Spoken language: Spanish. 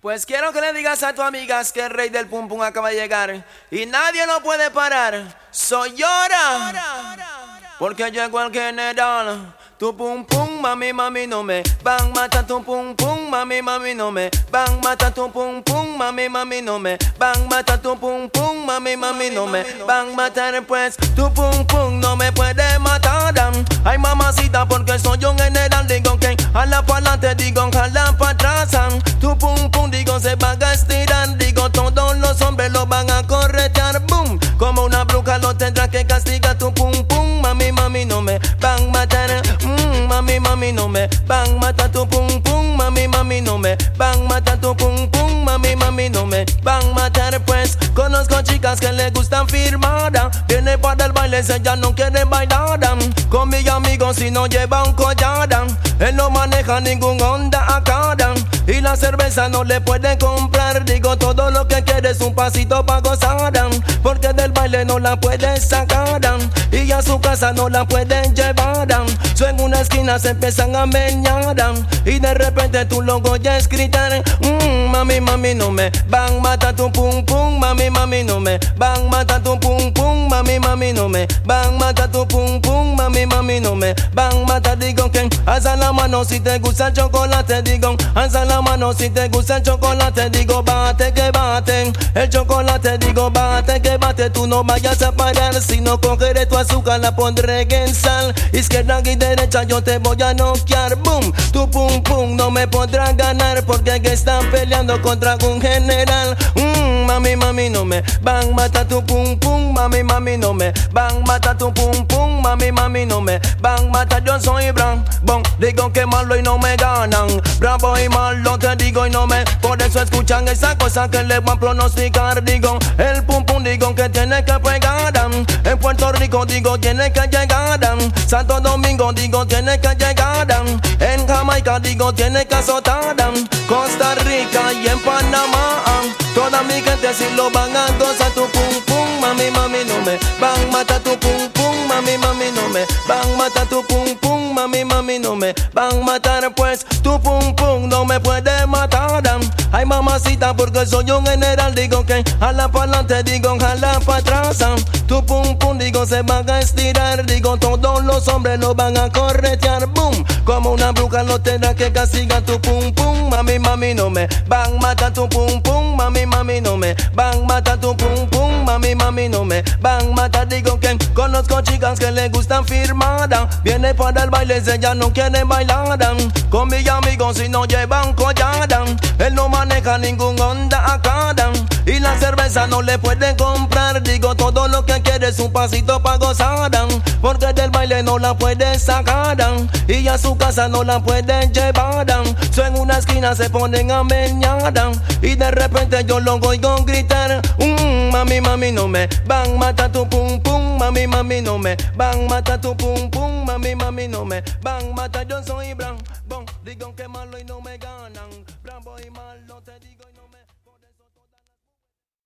Pues quiero que le digas a tus amigas que el rey del pum pum acaba de llegar y nadie lo puede parar. Soy Llora, porque llegó el general. Tu pum pum, mami, mami, no me van mata tu pum pum, mami, mami, no me van mata tu pum pum, mami, mami, no me van mata tu pum pum, mami, mami, no me van matar. Pues tu pum pum no me puede matar. Ay, mamacita, porque soy un general. Digo que jala para adelante, digo jala para atrás. Tu pum pum, digo se van a estirar. Digo todos los hombres lo van a corretear. Boom, como una bruja lo tendrá que castigar. Tu pum pum, mami, mami, no me van matar. Mami, mami, no me van matar tu pum pum, mami, mami, no me van matar tu pum pum, mami, mami, no me van matar. Pues conozco chicas que le gustan firmada, viene para el baile, ella no quiere bailar. Con mis amigos si no lleva un collar, él no maneja ningún Honda acá, y la cerveza no le puede comprar. Digo todo lo que quiere es un pasito pa' gozar, porque del baile no la puede sacar, y a su casa no la pueden llevar. So en una esquina se empiezan a meñar, y de repente tú lo oyes gritar. Mami, mami, no me van matar tu pum pum, mami, mami, no me van matar tu pum pum, mami, mami, no me van matar tu pum pum, mami, mami, no me van matar. Digo que alza la mano si te gusta el chocolate, digo alza la mano si te gusta el chocolate, digo bate que bate el chocolate, digo bate que bate. Tú no vayas a parar, si no cogeré tu azúcar, la pondré en sal. Izquierda y derecha yo te voy a noquear. Boom, tu pum pum no me podrás ganar, porque que están peleando contra un general. Mami, mami, no me van matar tu pum pum, mami, mami, no me van matar tu pum pum, mami, mami, no me van matar. Yo soy Bravo, digo que malo y no me ganan. Bravo y malo te digo y no me. Por eso escuchan esa cosa que le van a pronosticar. Digo el pum pum, digo que tiene que pegar. En Puerto Rico digo tiene que llegar. Santo Domingo digo tiene que llegar. En Jamaica digo tiene que azotar. Costa Rica y en Panamá toda mi gente si lo van a gozar. Tu pum pum, mami, mami, no me van matar tu pum pum, mami, mami, no me van matar tu pum pum, mami, mami, no me van matar. Pues tu pum pum no me puede matar. Ay, mamacita, porque soy un general. Digo que jala para adelante, digo jala para atrás. Tu pum pum, digo se van a estirar. Digo todos los hombres lo van a corretear. Boom, como una bruja lo tendrá que castigar. Tu pum pum, mami, mami, no me van matar tu pum pum, mami, mami, no me van matar tu pum pum, mami, mami, no me van matar. Digo que conozco chicas que le gustan firmada, viene para el baile, ella no quiere bailar. Con mis amigos si no llevan collar, él no maneja ningún Honda acá, y la cerveza no le puede comprar. Digo todo lo que quiere es un pasito pa' gozar, porque del baile no la puede sacar, y a su casa no la pueden llevar. So en una esquina se ponen a meñar, y de repente yo lo oigo gritar. Mami, mami, no me van matar tu pum pum, mami, mami, no me van matar tu pum pum, mami, mami, no me van matar. Yo soy Bravo, digo que malo y no me ganan. Bravo y malo te digo.